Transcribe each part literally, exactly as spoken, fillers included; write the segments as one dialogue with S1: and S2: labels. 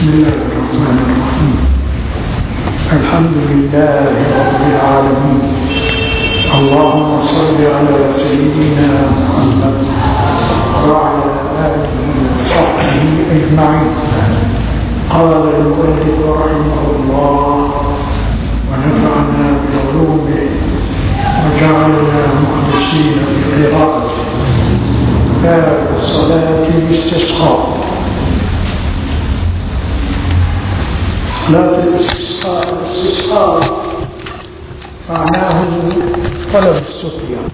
S1: بسم الله الرحمن الرحيم. الحمد لله رب العالمين. اللهم صل على سيدنا محمد وعلى آله وصحبه أجمعين. قال المؤلف رحمه الله ونفعنا بعلومه وجعلنا مخلصين بقراءته. باب صلاة الاستسقاء. صلاة الاستسقاء الاستسقاء معناه طلب السقيا،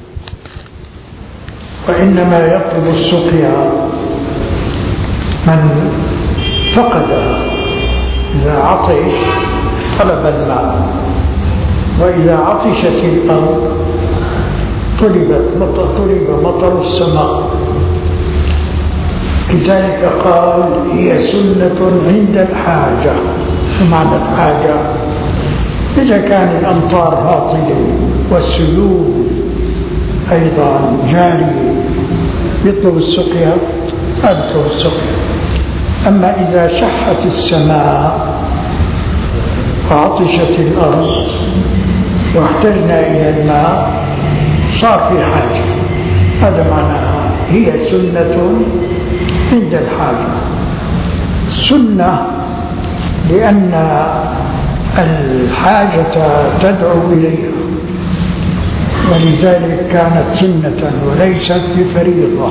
S1: وإنما يطلب السقيا من فقدها. إذا عطش طلب الماء، وإذا عطشت الأرض طلبت مطر طلب مطر السماء. لذلك قال هي سنة عند الحاجة. معنى الحاجة إذا كان الأمطار هاطلة والسيول أيضا جارية يطلب السقيا، يطلب السقيا. أما إذا شحت السماء وعطشت الأرض واحتجنا إلى الماء صار في حاجة. هذا معناها هي سنة عند الحاجة. سنة لأن الحاجة تدعو إليها، ولذلك كانت سنة وليست بفريضة.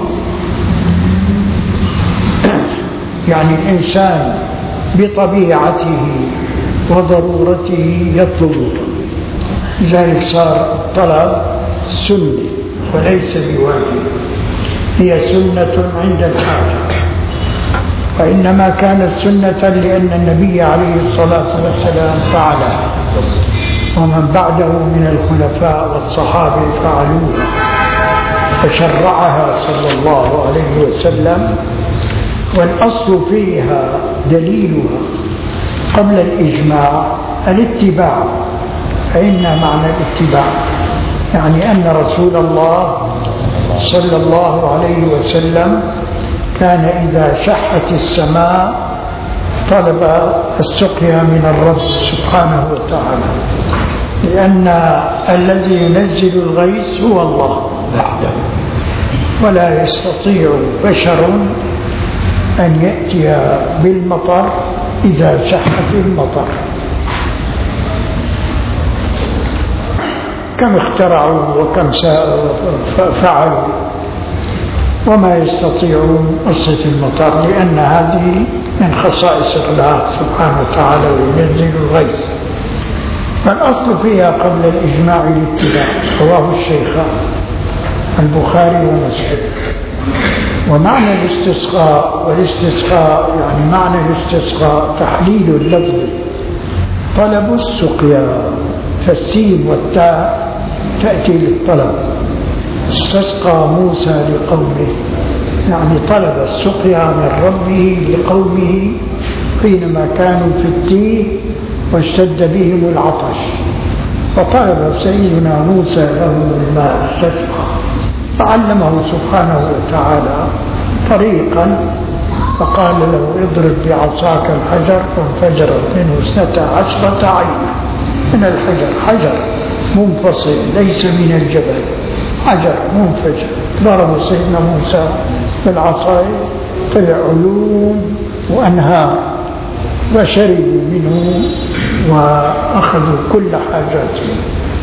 S1: يعني الإنسان بطبيعته وضرورته يطلبها، لذلك صار الطلب سنة وليس بواجب. هي سنة عند الحاجة، وإنما كانت سنة لأن النبي عليه الصلاة والسلام فعلها، ومن بعده من الخلفاء والصحابة فعلوها، فشرعها صلى الله عليه وسلم. والأصل فيها دليلها قبل الإجماع الاتباع. فإن معنى الاتباع يعني أن رسول الله صلى الله عليه وسلم كان إذا شحت السماء طلب السقيا من الرب سبحانه وتعالى، لأن الذي ينزل الغيث هو الله وحده، ولا يستطيع بشر أن يأتي بالمطر إذا شحت المطر. كم اخترعوا وكم فعلوا وما يستطيعون قصة المطر، لأن هذه من خصائص الله سبحانه وتعالى وينزل الغيث. فالأصل فيها قبل الإجماع الاتباع. رواه الشيخان البخاري ومسلم. ومعنى الاستسقاء، والاستسقاء يعني معنى الاستسقاء تحليل اللفظ طلب السقيا، فالسين والتاء تأتي للطلب. استسقى موسى لقومه يعني طلب السقيا من ربه لقومه حينما كانوا في التيه واشتد بهم العطش، فطلب سيدنا موسى له الماء استسقى، فعلمه سبحانه وتعالى طريقا، فقال له اضرب بعصاك الحجر فانفجرت منه اثنتا عشرة عينا. من الحجر حجر منفصل ليس من الجبل، حجر منفجر. ضرب سيدنا موسى بالعصاية طلع عيون وأنهار، وشربوا منه وأخذوا كل حاجاتهم.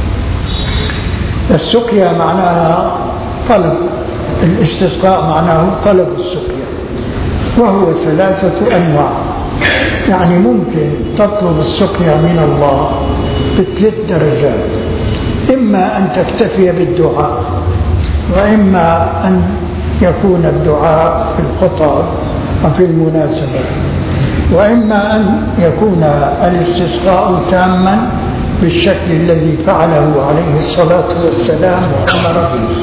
S1: السقيا معناها طلب، الاستسقاء معناه طلب السقيا، وهو ثلاثة أنواع. يعني ممكن تطلب السقيا من الله بثلاث درجات: إما أن تكتفي بالدعاء، وإما أن يكون الدعاء في الخطاب وفي المناسبة، وإما أن يكون الاستسقاء تاما بالشكل الذي فعله عليه الصلاة والسلام وأمر به.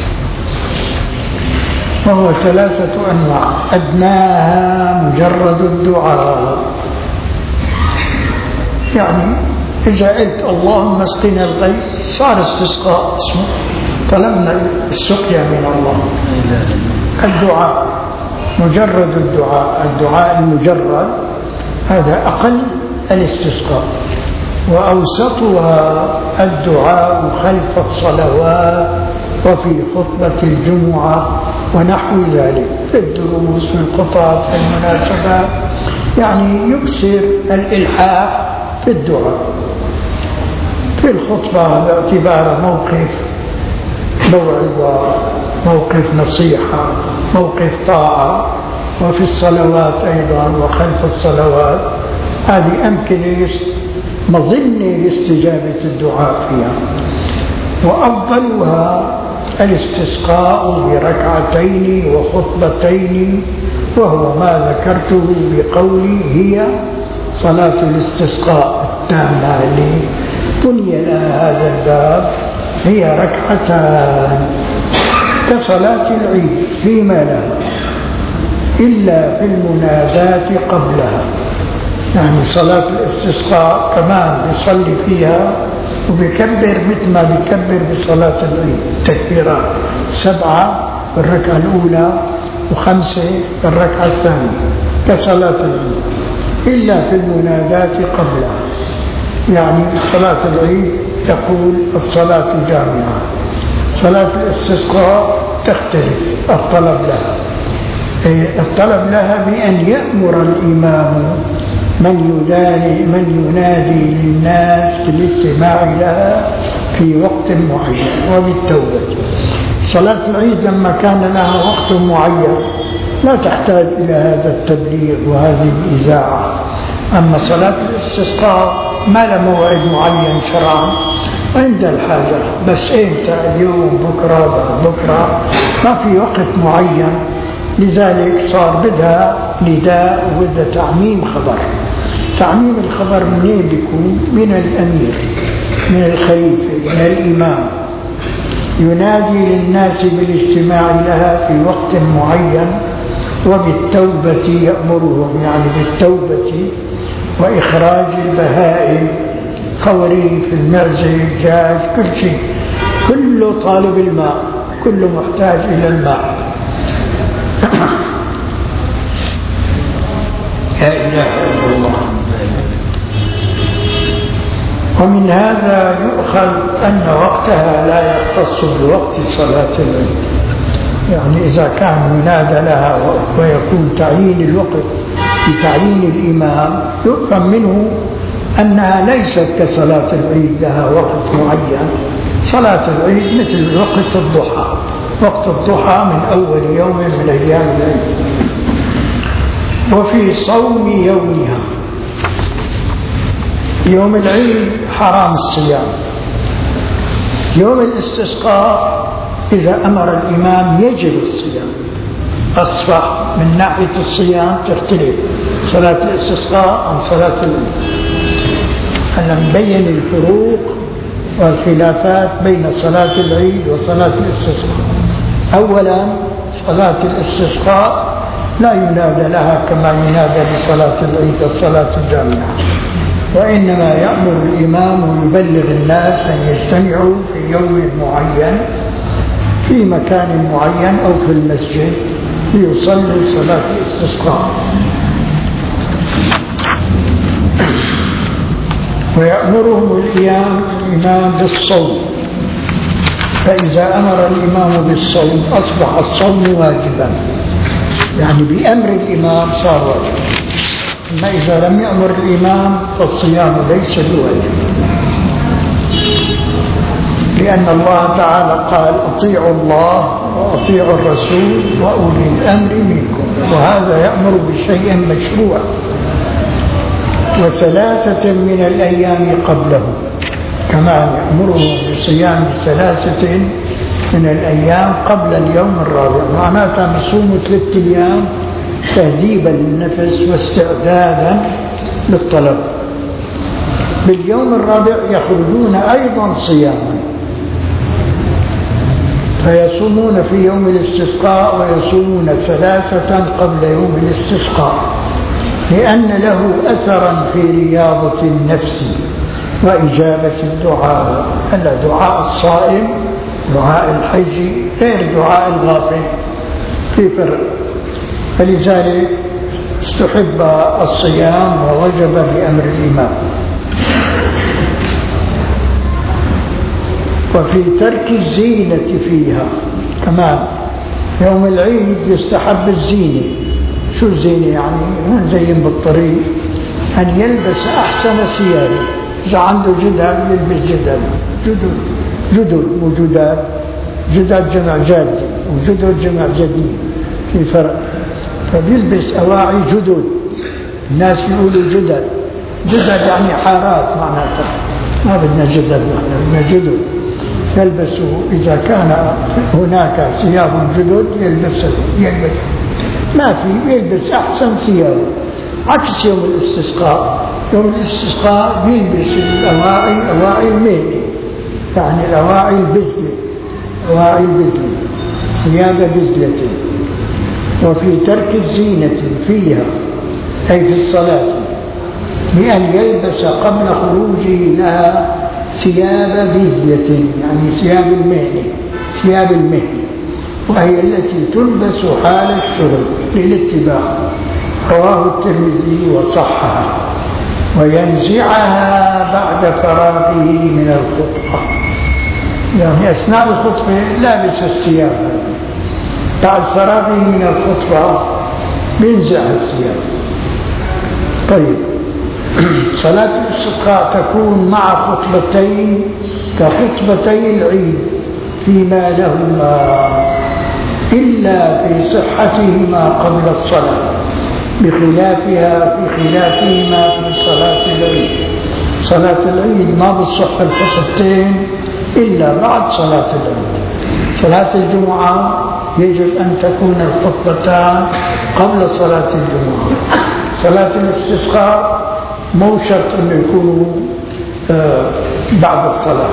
S1: وهو ثلاثة أنواع: أدناها مجرد الدعاء، يعني إذا قلت اللهم اسقنا الغيث صار استسقاء اسمه، طلبنا السقيا من الله. الدعاء مجرد الدعاء، الدعاء المجرد هذا أقل الاستسقاء. وأوسطها الدعاء خلف الصلوات وفي خطبة الجمعة ونحو ذلك، في الدروس، في الخطب، في المناسبات، يعني يكسر الإلحاح في الدعاء. في الخطبة باعتبار موقف موعظة، موقف نصيحة، موقف طاعة، وفي الصلوات أيضا وخلف الصلوات، هذه أمكنة مظنة لاستجابة الدعاء فيها. وأفضلها الاستسقاء بركعتين وخطبتين، وهو ما ذكرته بقولي هي صلاة الاستسقاء التامة اللي بني لها هذا الباب، هي ركعتان كصلاة العيد فيما لها إلا في المنادات قبلها. يعني صلاة الاستسقاء كمان بيصلي فيها وبيكبر مثل ما بيكبر بصلاة العيد، تكبيرات سبعة بالركعة الأولى وخمسة بالركعة الثانية كصلاة العيد، إلا في المنادات قبلها. يعني صلاة العيد تقول الصلاة جامعة، صلاة الاستسقاء تختلف الطلب لها. الطلب لها بأن يأمر الإمام من ينادي من ينادي للناس بالاستماع لها في وقت معين وبالتوبة. صلاة العيد لما كان لها وقت معين لا تحتاج إلى هذا التبليغ وهذه الإذاعة. أما صلاة الاستسقاء ما لها موعد معين شرعا، عند الحاجة، بس إمتى، اليوم، بكرة، بعد بكرة، ما في وقت معين. لذلك صار بدها نداء وبدها تعميم خبر. تعميم الخبر منين بيكون؟ من الأمير، من الخليفة، من الإمام، ينادي للناس بالاجتماع لها في وقت معين وبالتوبة يأمرهم، يعني بالتوبة وإخراج البهائم، خواريف، المعزة، الدجاج، كل شيء، كله طالب الماء، كله محتاج إلى الماء. لا إله إلا الله. ومن هذا يؤخذ أن وقتها لا يختص بوقت صلاة العيد. يعني إذا كان ينادى لها ويكون تعيين الوقت بتعيين الإمام، يفهم منه أنها ليست كصلاة العيد لها وقت معين. صلاة العيد مثل وقت الضحى، وقت الضحى من أول يوم من أيام العيد. وفي صوم يومها، يوم العيد حرام الصيام. يوم الاستسقاء إذا أمر الإمام يجب الصيام. أصبح من ناحية الصيام تختلف صلاة الاستسقاء عن صلاة العيد. أنا مبين الفروق والخلافات بين صلاة العيد وصلاة الاستسقاء. أولا صلاة الاستسقاء لا ينادى لها كما ينادى لصلاة العيد الصلاة الجامعة، وإنما يأمر الإمام ويبلغ الناس أن يجتمعوا في يوم معين في مكان معين أو في المسجد ليصلوا صلاة الاستسقاء. ويأمرهم الإمام بالصوم، فإذا أمر الإمام بالصوم أصبح الصوم واجبا، يعني بأمر الإمام صار واجبا. أما إذا لم يأمر الإمام فالصيام ليس بواجب، لأن الله تعالى قال أطيعوا الله وأطيعوا الرسول وأولي الأمر منكم، وهذا يأمر بشيء مشروع. وثلاثة من الأيام قبله كمان يأمرهم بصيام ثلاثة من الأيام قبل اليوم الرابع، معناتها بصوموا ثلاثة أيام تهذيبا للنفس واستعدادا للطلب. باليوم الرابع يخرجون أيضا صياما، فيصومون في يوم الاستسقاء ويصومون ثلاثة قبل يوم الاستسقاء، لأن له أثرا في رياضة النفس وإجابة الدعاء. أن دعاء الصائم دعاء الحج غير دعاء الغافل، في فرق. فلذلك استحب الصيام ووجب بأمر الإمام. وفي ترك الزينة فيها كمان، يوم العيد يستحب الزينة. شو الزينة يعني؟ نزين بالطريق، أن يلبس أحسن ثيابه. إذا عنده جدل يلبس جدل، جدل جدل وجداد، جداد جمع جاد وجدد جمع جديد، في فرق. فبيلبس أواعي جدد، الناس يقولوا جدد، جدد يعني حارات معناتها، ما بدنا جدد، بدنا جدد. يلبس إذا كان هناك ثياب جدد يلبس يلبس ما في يلبس أحسن ثياب، عكس يوم الاستسقاء. يوم الاستسقاء بيلبس الأواعي أواعي الميل، يعني الأواعي البزلة، أواعي البزلة، ثياب بزلة. وفي ترك الزينة فيها أي في الصلاة بأن يلبس قبل خروجه لها ثياب بزلة، يعني ثياب المهنة، ثياب المهنة، وهي التي تلبس حال الشغل للاتباع. رواه الترمذي وصححه. وينزعها بعد فراغه من الخطبة، يعني أثناء الخطبة لابس الثياب، بعد فراغه من الخطبة بينزع الثياب. طيب، صلاة الاستسقاء تكون مع خطبتين كخطبتي العيد فيما لهما، إلا في صحتهما قبل الصلاة، بخلافها في خلافهما في صلاة العيد. صلاة العيد ما بتصح الخطبتين إلا بعد صلاة العيد. صلاة الجمعة يجب أن تكون الخطبتان قبل صلاة الجمعة. صلاة الاستسقاء مو شرط أن يكونوا آه بعد الصلاة.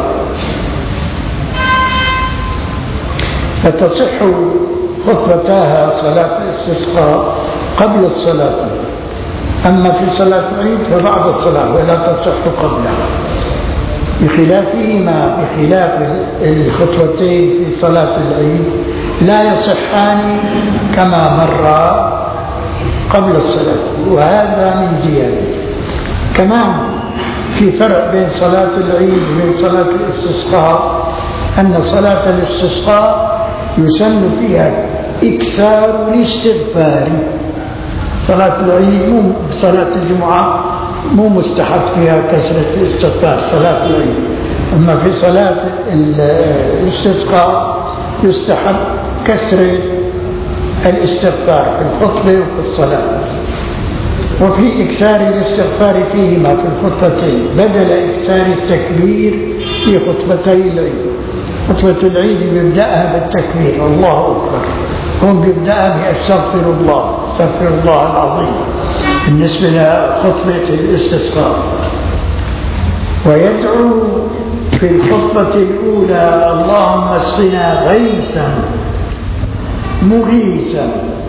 S1: فتصح خطبتاها صلاة الاستسقاء قبل الصلاة، أما في صلاة العيد فبعد الصلاة ولا تصح قبلها. بخلافهما بخلاف الخطوتين في صلاة العيد لا يصحان كما مر قبل الصلاة، وهذا من زيادة. كمان في فرق بين صلاة العيد وبين صلاة الاستسقاء، أن صلاة الاستسقاء يسن فيها إكثار الاستغفار. صلاة العيد مو صلاة الجمعة مو مستحب فيها كثرة الاستغفار صلاة العيد، أما في صلاة الاستسقاء يستحب كثرة الاستغفار في الخطبة وفي الصلاة. وفي إكثار الاستغفار فيهما في الخطبتين بدل إكثار التكبير في خطبتي العيد. خطبة العيد بيبدأها بالتكبير الله أكبر، هم بيبدأها بأستغفر الله استغفر الله العظيم بالنسبة لخطبة الاستسقاء. ويدعو في الخطبة الأولى اللهم اسقنا غيثا مغيثا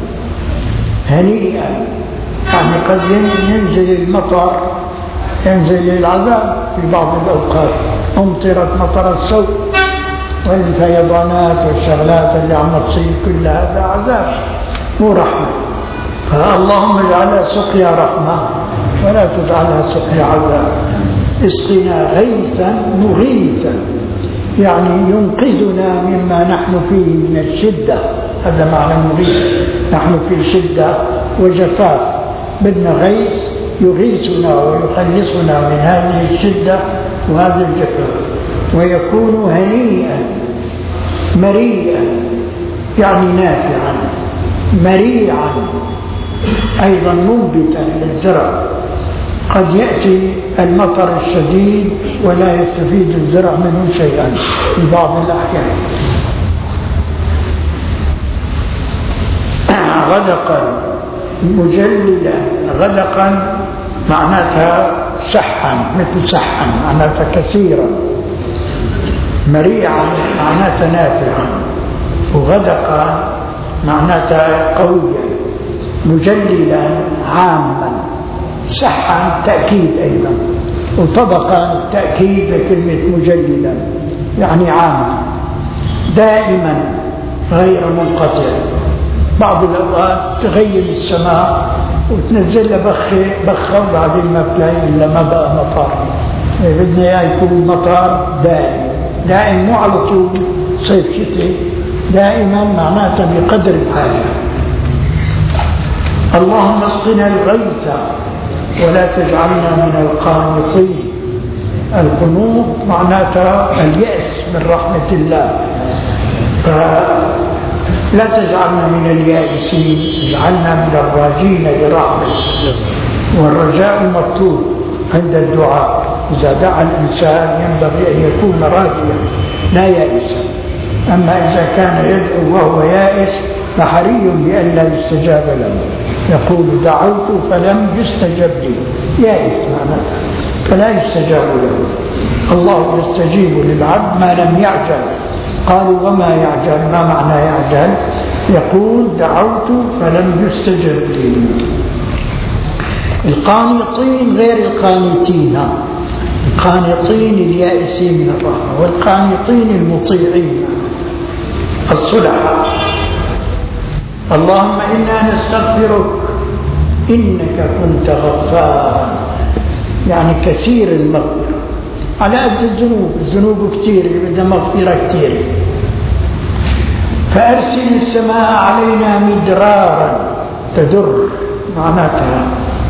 S1: هنيئا، يعني قد ينزل المطر، ينزل العذاب في بعض الأوقات، أمطرت مطر السوء والفيضانات والشغلات اللي عم تصير كل هذا عذاب مو رحمة. فاللهم اجعلها سقيا رحمة ولا تجعلها سقيا عذاب. اسقنا غيثا مغيثا، يعني ينقذنا مما نحن فيه من الشدة، هذا معنى مغيث. نحن في شدة وجفاف، بدنا غيث يغيثنا ويخلصنا من هذه الشدة وهذا الجفاف. ويكون هنيئا مريئا، يعني نافعا، مريعا أيضا منبتا للزرع. قد يأتي المطر الشديد ولا يستفيد الزرع منه شيئا في بعض الأحيان. غدقا مجللا، غدقا معناتها سحا، مثل سحا معناتها كثيرا. مريعا معناتها نافعا، وغدقا معناتها قويا. مجللا عاما، سحا تأكيد أيضا، وطبقا تأكيد لكلمة مجللا يعني عاما، دائما غير منقطع. بعض الأوقات تغيم السماء وتنزل له بخة بخة وبعدين ما بتلاقي إلا ما بقى مطر. بدنا إياه يكون مطر دائم دائم، مو على طول صيف شتاء، دائما معناته بقدر الحاجة. اللهم اسقنا الغيث ولا تجعلنا من القانطين. القنوط معناتها اليأس من رحمة الله، فلا تجعلنا من اليائسين، اجعلنا من الراجين برحمتك. والرجاء مطلوب عند الدعاء، إذا دعا الإنسان ينبغي أن يكون راجيا لا يائسا. أما إذا كان يدعو وهو يائس فحري بأن لا يستجاب له. يقول دعوت فلم يستجب لي، يائس معناته فلا يستجاب له. الله يستجيب للعبد ما لم يعجل. قالوا وما يعجل؟ ما معنى يعجل؟ يقول دعوت فلم يستجب لي. القانطين غير القانتين، القانطين اليائسين من الرحمة، والقانطين المطيعين الصلحاء. اللهم إنا نستغفرك إنك كنت غفارا، يعني كثير المغفرة على قد الذنوب، الذنوب كثير بدها مغفرة كثير. فأرسل السماء علينا مدرارا، تدر معناتها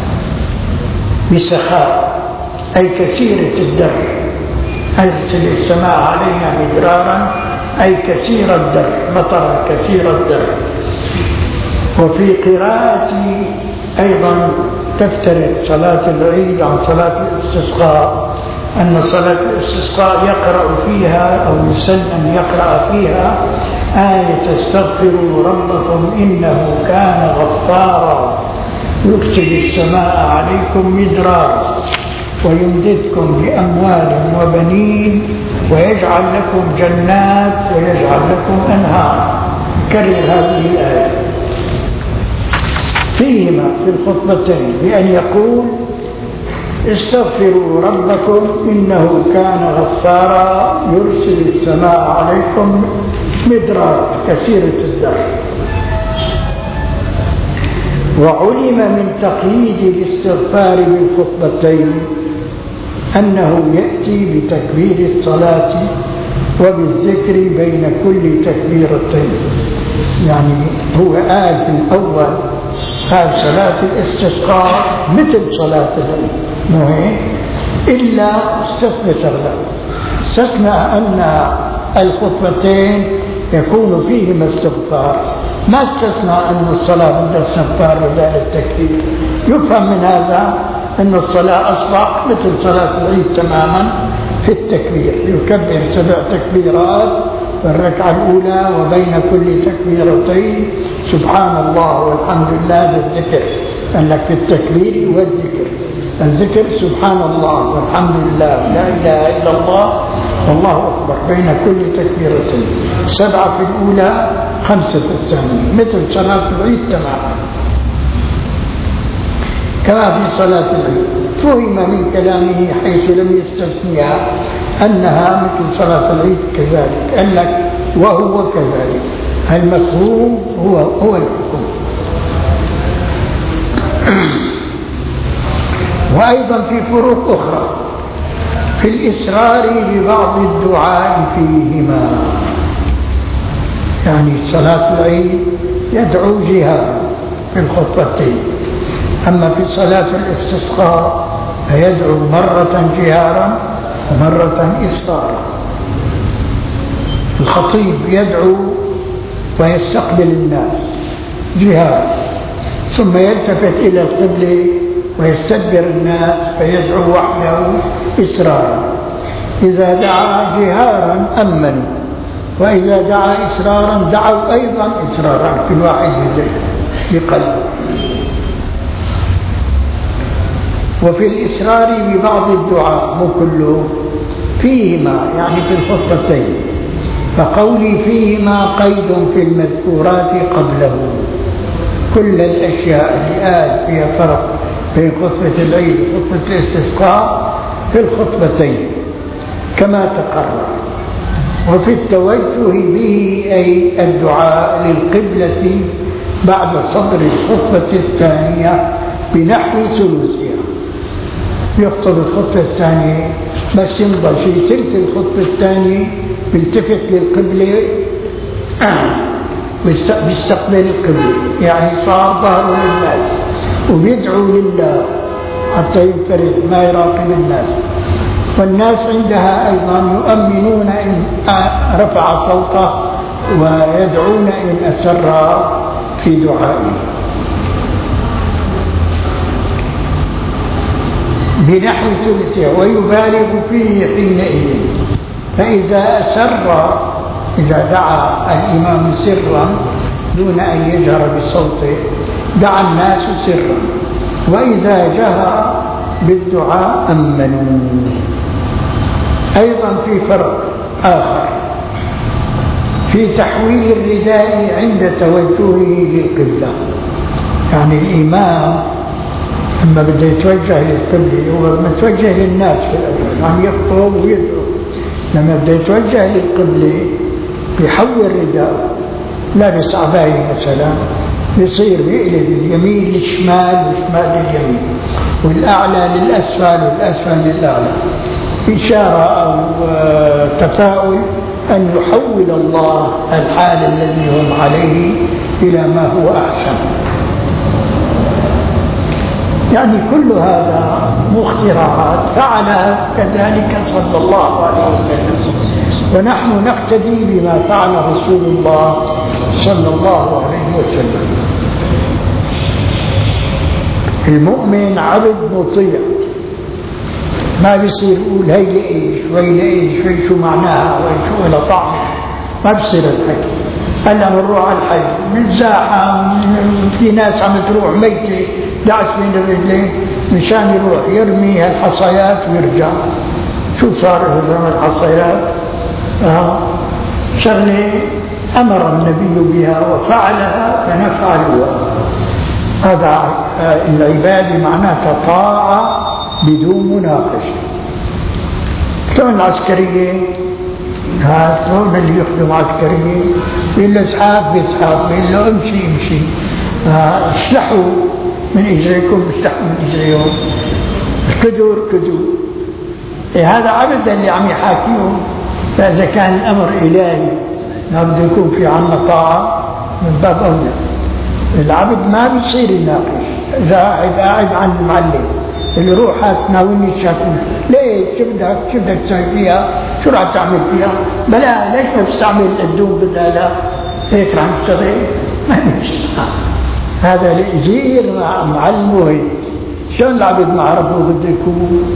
S1: بسخاء أي كثيرة الدر. أرسل السماء علينا مدرارا أي كثير الدر، مطر كثير الدر. وفي قراءة أيضا تفترق صلاة العيد عن صلاة الاستسقاء، أن صلاة الاستسقاء يقرأ فيها أو يسن أن يقرأ فيها آية استغفروا ربكم إنه كان غفارا يرسل السماء عليكم مدرارا ويمددكم بأموال وبنين ويجعل لكم جنات ويجعل لكم أنهار. كرر هذه الآية فيهما في الخطبتين بأن يقول استغفروا ربكم إنه كان غفارا يرسل السماء عليكم مدرارا كثيرة الدر. وعلم من تقييد الاستغفار بالخطبتين أنه يأتي بتكبير الصلاة وبالذكر بين كل تكبيرتين. يعني هو آل في الأول قال صلاة الاستسقاء مثل صلاة العيد مهم، إلا استثنى شغلة، استثنى أن الخطبتين يكون فيهما استغفار، ما استثنى أن الصلاة بدها استغفار بدال التكبير. يفهم من هذا أن الصلاة أصبح مثل صلاة العيد تماما في التكبير، يكبر سبع تكبيرات في الركعة الأولى وبين كل تكبيرتين سبحان الله والحمد لله بالذكر، أنك في التكبير والذكر. الذكر سبحان الله والحمد لله لا إله إلا الله والله أكبر بين كل تكبيرتين، سبعة في الأولى خمسة في الثانية، مثل صلاة العيد تماما كما في صلاة العيد. فهم من كلامه حيث لم يستثنيها أنها مثل صلاة العيد كذلك، قال لك وهو كذلك، المفهوم هو هو الحكم. وأيضا في فروق أخرى في الإسرار ببعض الدعاء فيهما، يعني صلاة العيد يدعو جهارا في الخطبتين، أما في صلاة الاستسقاء فيدعو مرة جهارا ومرة إسرارا. الخطيب يدعو ويستقبل الناس جهارا ثم يلتفت إلى القبلة ويستدبر الناس فيدعو وحده إسرارا. إذا دعا جهارا أمنوا، وإذا دعا إسرارا دعوا أيضا إسرارا، كل واحد بقلبه. وفي الإسرار ببعض الدعاء مو كله فيهما، يعني في الخطبتين، فقولي فيهما قيد في المذكورات قبله. كل الأشياء اللي قال فيها فرق بين خطبة العيد وخطبة الاستسقاء في الخطبتين كما تقرر. وفي التوجه به أي الدعاء للقبلة بعد صدر الخطبة الثانية بنحو ثلثها. يخطب الخطبة الثانية بس يمضى في تلك الخطبة الثانية بيلتفت للقبلة بيستقبل القبلة، يعني صار ظهره للناس وبيدعو لله حتى ينفرد ما يراقب الناس. والناس عندها أيضا يؤمنون إن رفع صوته ويدعون إن أسر في دعائه. بنحو ثلثه ويبالغ فيه حينئذ. فإذا أسر، إذا دعا الإمام سرا دون أن يجهر بصوته دعا الناس سرا، وإذا جهر بالدعاء أمنوا. أيضا في فرق آخر في تحويل الرداء عند توجهه للقبلة. يعني الإمام لما بده يتوجه للقبلة هو متوجه للناس في الأول، يعني يخطب ويدعو. لما بده يتوجه للقبلة بيحول رداءه، لابس عباية مثلا بيصير بيقلب اليمين للشمال والشمال لليمين، والأعلى للأسفل والأسفل للأعلى، إشارة أو تفاؤل أن يحول الله الحال الذي هم عليه إلى ما هو أحسن. يعني كل هذا مخترعات فعلها كذلك صلى الله عليه وسلم، ونحن نقتدي بما فعل رسول الله صلى الله عليه وسلم. المؤمن عبد مطيع، ما بيصير يقول هي لإيش وهي لإيش شوي شو معناها وشو إلى طعم، ما بصير الحكي. هلا بنروح على الحج بنزاحم، في ناس عم تروح ميتة دعس بين الرجلين مشان يروح يرمي هالحصيات ويرجع. شو صار إذا زمن الحصيات؟ آه. شغلة أمر النبي بها وفعلها فنفعلها. هذا العبادة معناتها طاعة بدون مناقشة. شلون العسكرية؟ ها شلون اللي يخدم عسكرية؟ بيقول له اسحاق بيسحاق، بيقول له امشي امشي، اسلحوا من اجريكم بيستحوا من اجريهم، اركضوا اركضوا. إيه هذا عبد اللي عم يحاكيهم. فاذا كان الامر الهي ما بده يكون في عنا طاعة من باب اولى. العبد ما بيصير يناقش. اذا قاعد قاعد عند المعلم اللي روح هات ناولني الشاكوش، ليش شو بدك شو بدك تسوي فيها؟ شو راح تعمل فيها؟ بلا ليش ما بتستعمل الدوب بدالها؟ هيك راح تشتغل؟ ما يمشي. هذا يجير مع معلمه هيك. شلون العبد ما عرفه بده يكون؟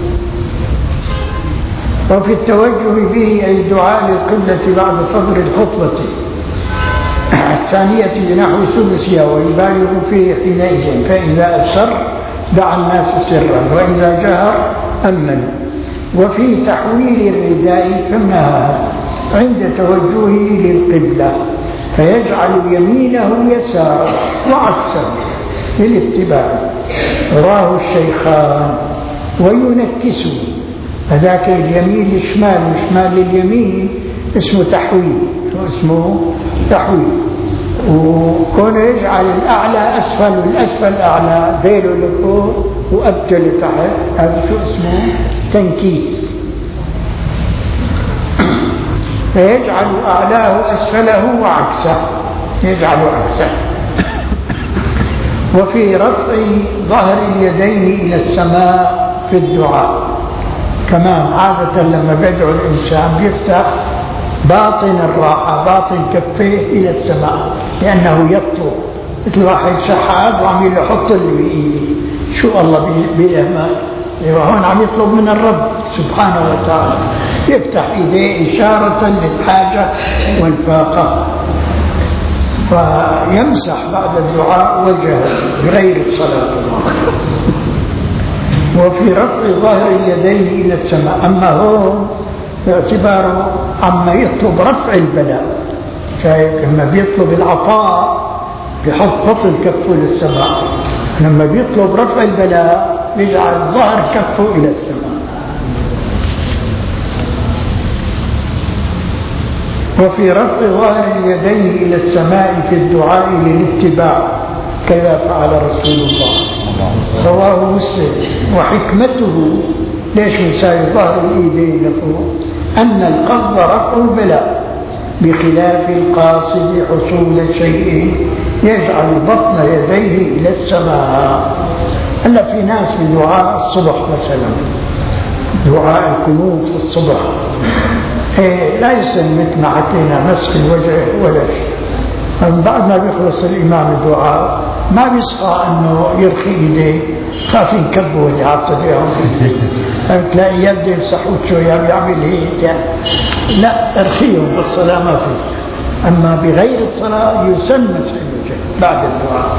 S1: وفي التوجه به أي الدعاء للقبلة بعد صدر الخطبة الثانية بنحو ثلثها ويبالغ فيه حينئذ. فإذا أسر دعا الناس سرا وإذا جهر أمن. وفي تحويل الرداء كالنهار عند توجهه للقبلة فيجعل يمينه يسار وعكسه للاتباع. رواه الشيخان. وينكسه، هذاك اليمين للشمال والشمال لليمين اسمه تحويل، اسمه تحويل. وكونه يجعل الأعلى أسفل والأسفل أعلى، ذيله لفوق وأبجل لتحت، هذا شو اسمه؟ تنكيس. فيجعل أعلاه أسفله وعكسه، يجعل عكسه. وفي رفع ظهر اليدين إلى السماء في الدعاء كمان. عادة لما بيدعو الإنسان بيفتح باطن الراحة، باطن كفيه إلى السماء، لأنه يطلب مثل واحد شحاد وعم يحط اللي بإيده. شو الله بيهمك؟ هون عم يطلب من الرب سبحانه وتعالى، يفتح إيديه إشارة للحاجة والفاقة. فيمسح بعد الدعاء وجهه بغير الصلاة. وفي رفع ظهر اليدين إلى السماء. أما هو باعتباره عما يطلب رفع البلاء، شايف لما بيطلب العطاء بحط بطل كفه للسماء، لما بيطلب رفع البلاء يجعل ظهر كفه إلى السماء. وفي رفع ظهر اليدين إلى السماء في الدعاء للاتباع كذا فعل رسول الله رواه مسلم. وحكمته ليش سيظهر الإيدين لفوق أن القبض رفع البلاء، بخلاف القاصد حصول شيء يجعل بطن يديه إلى السماء. هلا في ناس بدعاء الصبح مثلا، دعاء القنوت في الصبح، إيه لا يسمى مثل ما حكينا مسك الوجه ولا شيء. من بعد ما بيخلص الإمام الدعاء ما بيصحى أنه يرخي إيديه، خاف ينكب وجهات اليوم تلاقي يبدأ يمسح وجهه بيعمل هيك. لا، ارخيهم بالصلاة ما فيه. أما بغير الصلاة يسمى مسح الوجه بعد الدعاء.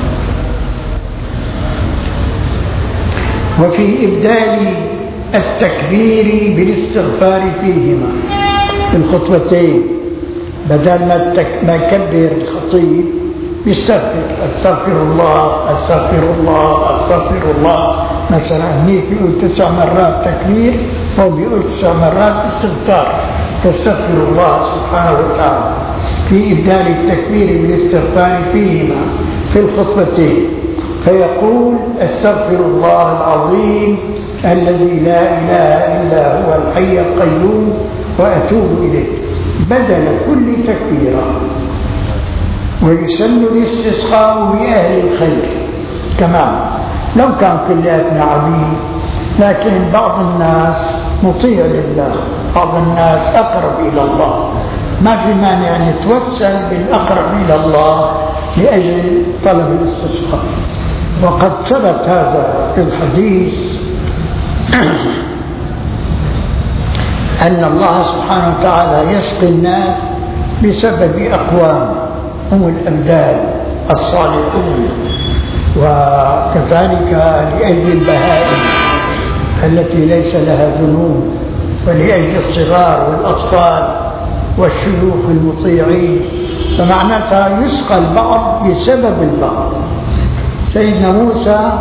S1: وفي إبدال التكبير بالاستغفار فيهما في الخطوتين، بدل ما ما يكبر الخطيب يستغفر، استغفر الله استغفر الله استغفر الله مثلا. هنيك بيقول تسع مرات تكبير او بيقول تسع مرات استغفار، تستغفر الله سبحانه وتعالى. في إبدال التكبير بالاستغفار فيهما في الخطبتين، فيقول استغفر الله العظيم الذي لا إله إلا هو الحي القيوم وأتوب إليه بدل كل تكبيرة. ويسن الاستسقاء بأهل الخير كمان، لو كان كلياتنا عبيد، لكن بعض الناس مطيع لله، بعض الناس أقرب إلى الله، ما في مانع أن يتوسل بالأقرب إلى الله لأجل طلب الاستسقاء. وقد ثبت هذا في الحديث أن الله سبحانه وتعالى يسقي الناس بسبب أقوام هم الأبدال الصالحون، وكذلك لأجل البهائم التي ليس لها ذنوب، ولأجل الصغار والأطفال والشيوخ المطيعين، فمعناتها يسقى البعض بسبب البعض. سيدنا موسى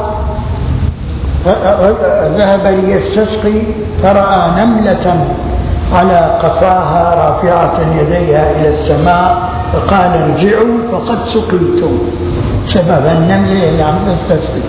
S1: ذهب ليستسقي فرأى نملة على قفاها رافعة يديها إلى السماء، فقال ارجعوا فقد سقيتم، سبب النملة اللي عم تستسقي.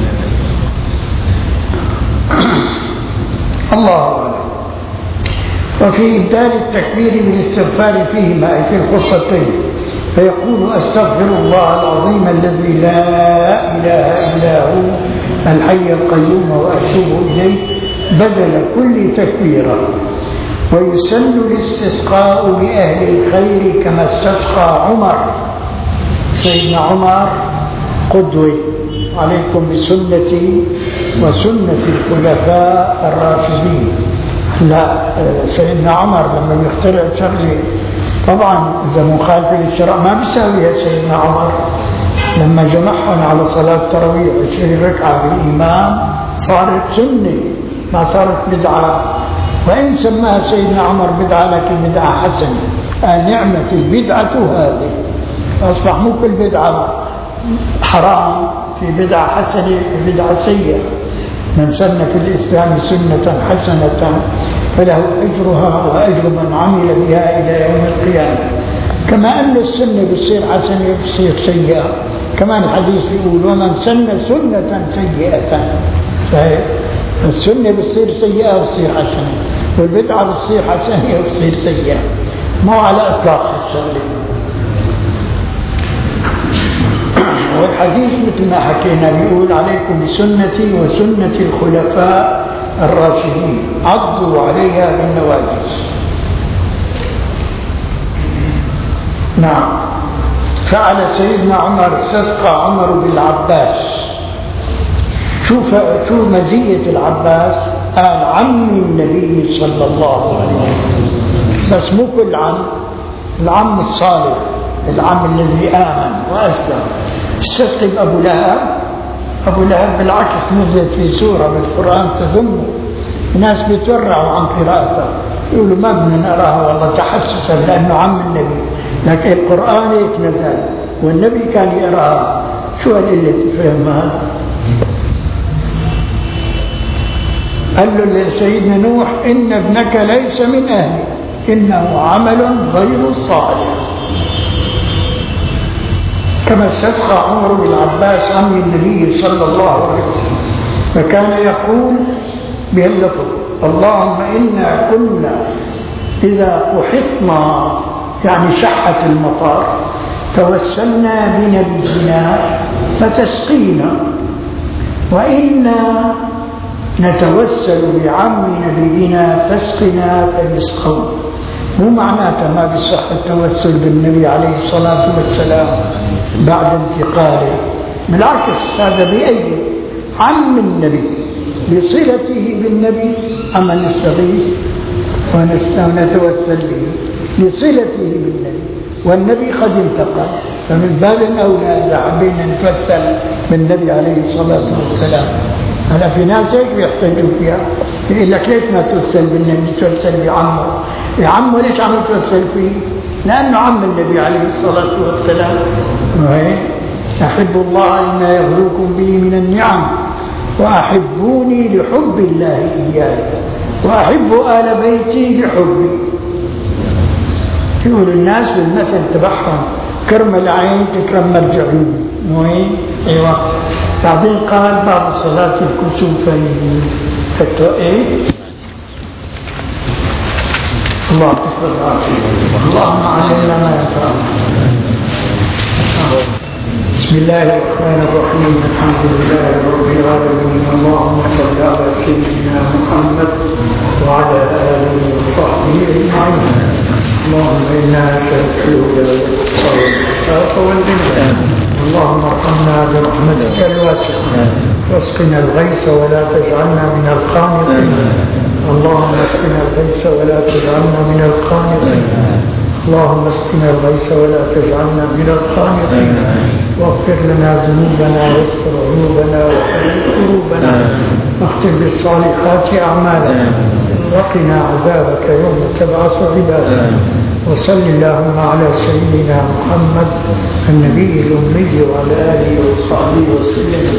S1: الله أعلم. وفي إبدال التكبير بالاستغفار فيهما أي في الخطتين، فيقول استغفر الله العظيم الذي لا إله إلا هو الحي القيوم وأتوب إليه بدل كل تكبيرة. ويسن الاستسقاء بأهل الخير كما استسقى عمر. سيدنا عمر قدوة، عليكم بسنتي وسنة الخلفاء الراشدين. لا، سيدنا عمر لما يخترع شغله طبعا إذا مخالفة للشرع ما بيساويها. سيدنا عمر لما جمعهم على صلاة التراويح عشرين ركعة بالإمام صارت سنة، ما صارت بدعة. وإن سماها سيدنا عمر بدعة لكن بدعة حسنة. نعمة البدعة هذه، أصبح مو كل بدعة حرام، في بدعة حسنة في بدعة سيئة. من سن في الإسلام سنة حسنة فله أجرها وأجر من عمل بها إلى يوم القيامة. كما أن السنة بتصير حسنة بتصير سيئة، كمان الحديث يقول ومن سن سنة سيئة، فالسنة بتصير سيئة وبتصير حسنة، والبدعة بتصير حسنة وبتصير سيئة، ما على إطلاق السنة. والحديث مثل ما حكينا بيقول عليكم بسنتي وسنة الخلفاء الراشدين عضوا عليها بالنواجذ. نعم. فعل سيدنا عمر استسقى عمر بالعباس. شوف شوف مزية العباس، قال عم النبي صلى الله عليه وسلم، بس مو كل عم، العم الصالح، العم الذي آمن وأسلم. استسقي بأبو لهب. أبو لهب بالعكس نزلت في سورة بالقرآن تذمه، الناس بيتورعوا عن قراءته، يقولوا ما بدنا نراها والله تحسسا لأنه عم النبي، لكن القرآن هيك نزل والنبي كان يقراها. شو هالقلة تفهم هذا؟ قال له لسيدنا نوح إن ابنك ليس من أهلك إنه عمل غير صالح. كما استسقى عمر بن العباس عم النبي صلى الله عليه وسلم. فكان يقول بهاللفظ: اللهم إنا كنا إذا أحطنا يعني شحت المطر توسلنا بنبينا فتسقينا، وإنا نتوسل بعم نبينا فاسقنا فيسقون. مو معناته ما بيصح التوسل بالنبي عليه الصلاة والسلام بعد انتقاله، بالعكس هذا بأيد عم النبي بصلته بالنبي أما نستغيث ونتوسل به لصلته بالنبي، والنبي قد انتقل، فمن باب أولى إذا حبينا نتوسل بالنبي عليه الصلاة والسلام. هلا في ناس هيك بيحتاجوا فيها، يقول لك ليش ما توسل بالنبي توسل بعمه؟ بعمه ليش عم توسل فيه؟ لأنه عم النبي عليه الصلاة والسلام. أحب الله لما يغزوكم به من النعم وأحبوني لحب الله إياي وأحب آل بيتي لحبي. يقول الناس بالمثل تبعهم: كرم العين تكرم الجعين. وين؟ ايوه. بعدين قال: باب صلاة الكسوفين. ايه؟ الله تكبر العافية. اللهم علمنا ما ينفعنا. بسم الله الرحمن الرحيم. الحمد لله رب العالمين. اللهم صل على سيدنا محمد وعلى آله وصحبه أجمعين. اللهم إنا نسألك الهدى والتقى والغنى. اللهم ارحمنا برحمتك الواسعة واسقنا الغيث ولا تجعلنا من القانطين. اللهم اسقنا الغيث ولا تجعلنا من القانطين. اللهم اسقنا الغيث ولا تجعلنا من القانطين. واغفر لنا ذنوبنا واستر عيوبنا وحلل قلوبنا واختم بالصالحات أعمالنا وقنا عذابك يوم تبعث عبادك. وصل اللهم على سيدنا محمد النبي الأمي وعلى آله وصحبه وسلم.